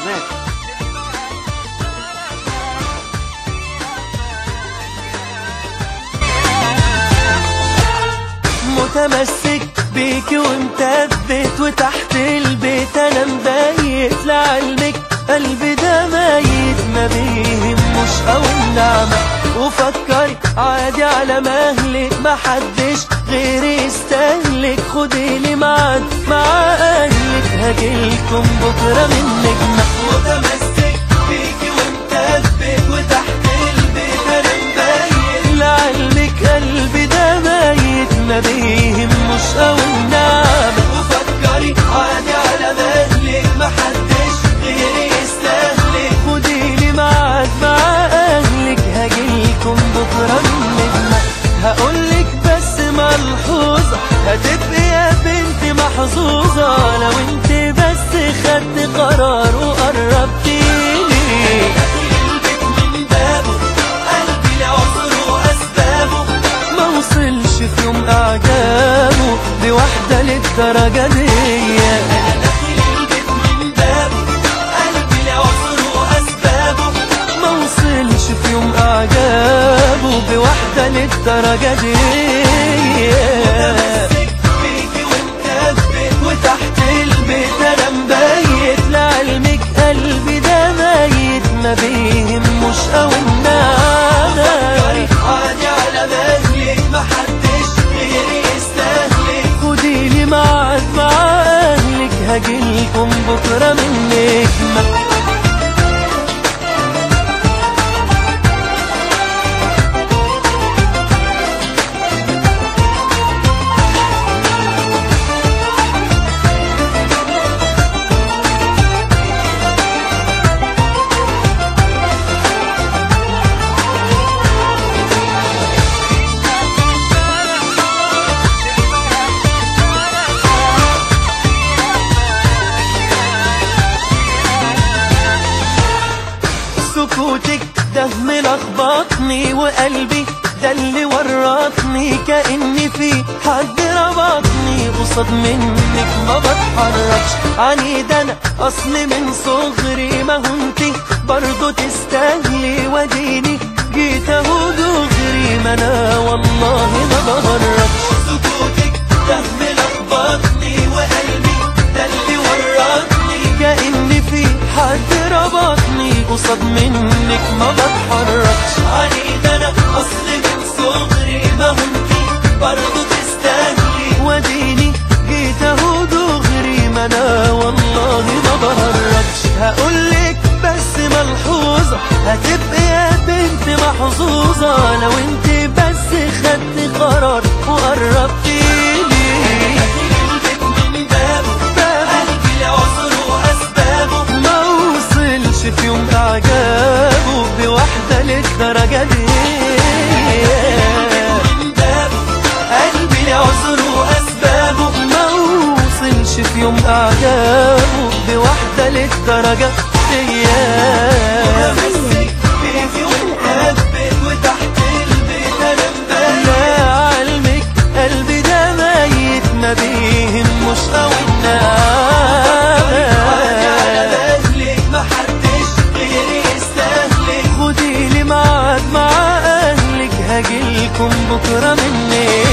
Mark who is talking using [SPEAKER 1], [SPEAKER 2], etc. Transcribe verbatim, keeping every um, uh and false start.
[SPEAKER 1] كمان.
[SPEAKER 2] متمسك بيكي ومثبت وتحت البيت انا مبيت، لعلمك قلبي ده ميت ما بيهموش او النعمة، وفكري عادي على مهلك محدش غيري يستهلك، خديلي ميعاد مع اهلك هجيلكم بكرة من نجمة. متمسك بيكي ومثبت وتحت البيت انا مبيت، لعلمك قلبي ده ميت ما بيهموش او النعمة، وفكري عادي على مهلك محدش غيري يستهلك، خديلي ميعاد مع اهلك هجيلكم بكرة من نجمة. هقولك بس ملحوظة هتبقي يا بنتي محظوظة لو انت بس خدت قرار وقربتيلي، البيت من بابه قلبي لعذره واسبابه، ما وصلش في يوم اعجابه بواحدة للدرجة دي. انا داخل البيت من بابه قلبي لعذره واسبابه، ما وصلش في يوم اعجابه بواحدة للدرجة دي. متمسك بيكي ومثبت وتحت البيت انا مبيت، لعلمك قلبي ده ميت ما بيهموش او النعمة، عادي على مهلك محدش غيري يستهلك، خديلي ميعاد مع اهلك هجيلكم بكرة من نجمة. سكوتك ده ملخبطني وقلبي ده اللي ورطني، كأني في حد ربطني قصاد منك ما بتحركش، عنيد انا اصل من صغري ما هو انتي برضو تستاهلي، وديني جيت اهو دغري ما انا والله ما بهرجش. سكوتك ده ملخبطني وقلبي ده اللي ورطني، كأني في حد ربطني قصاد منك ما بتحركش، عنيد انا اصل من صغري ما هو انتي برضو تستاهلي، وديني جيت اهو دغري ما انا والله ما بهرجش. هقولك بس ملحوظة هتبقي يا بنت محظوظة لو انت بس خدت قرار وقربتيلي، البيت من بابه قلبي لعذره واسبابه، ما وصلش في يوم اعجابه بواحدة للدرجة دي. من بابه قلبي لعذره واسبابه، ما وصلش في يوم اعجابه بواحدة للدرجة دي. متمسك بيكي ومثبت وتحت البيت انا مبيت، لعلمك قلبي ده ميت ما بيهموش او النعمة، على مهلك محدش غيري يستهلك، خديلي ميعاد مع اهلك هجيلكم بكرة من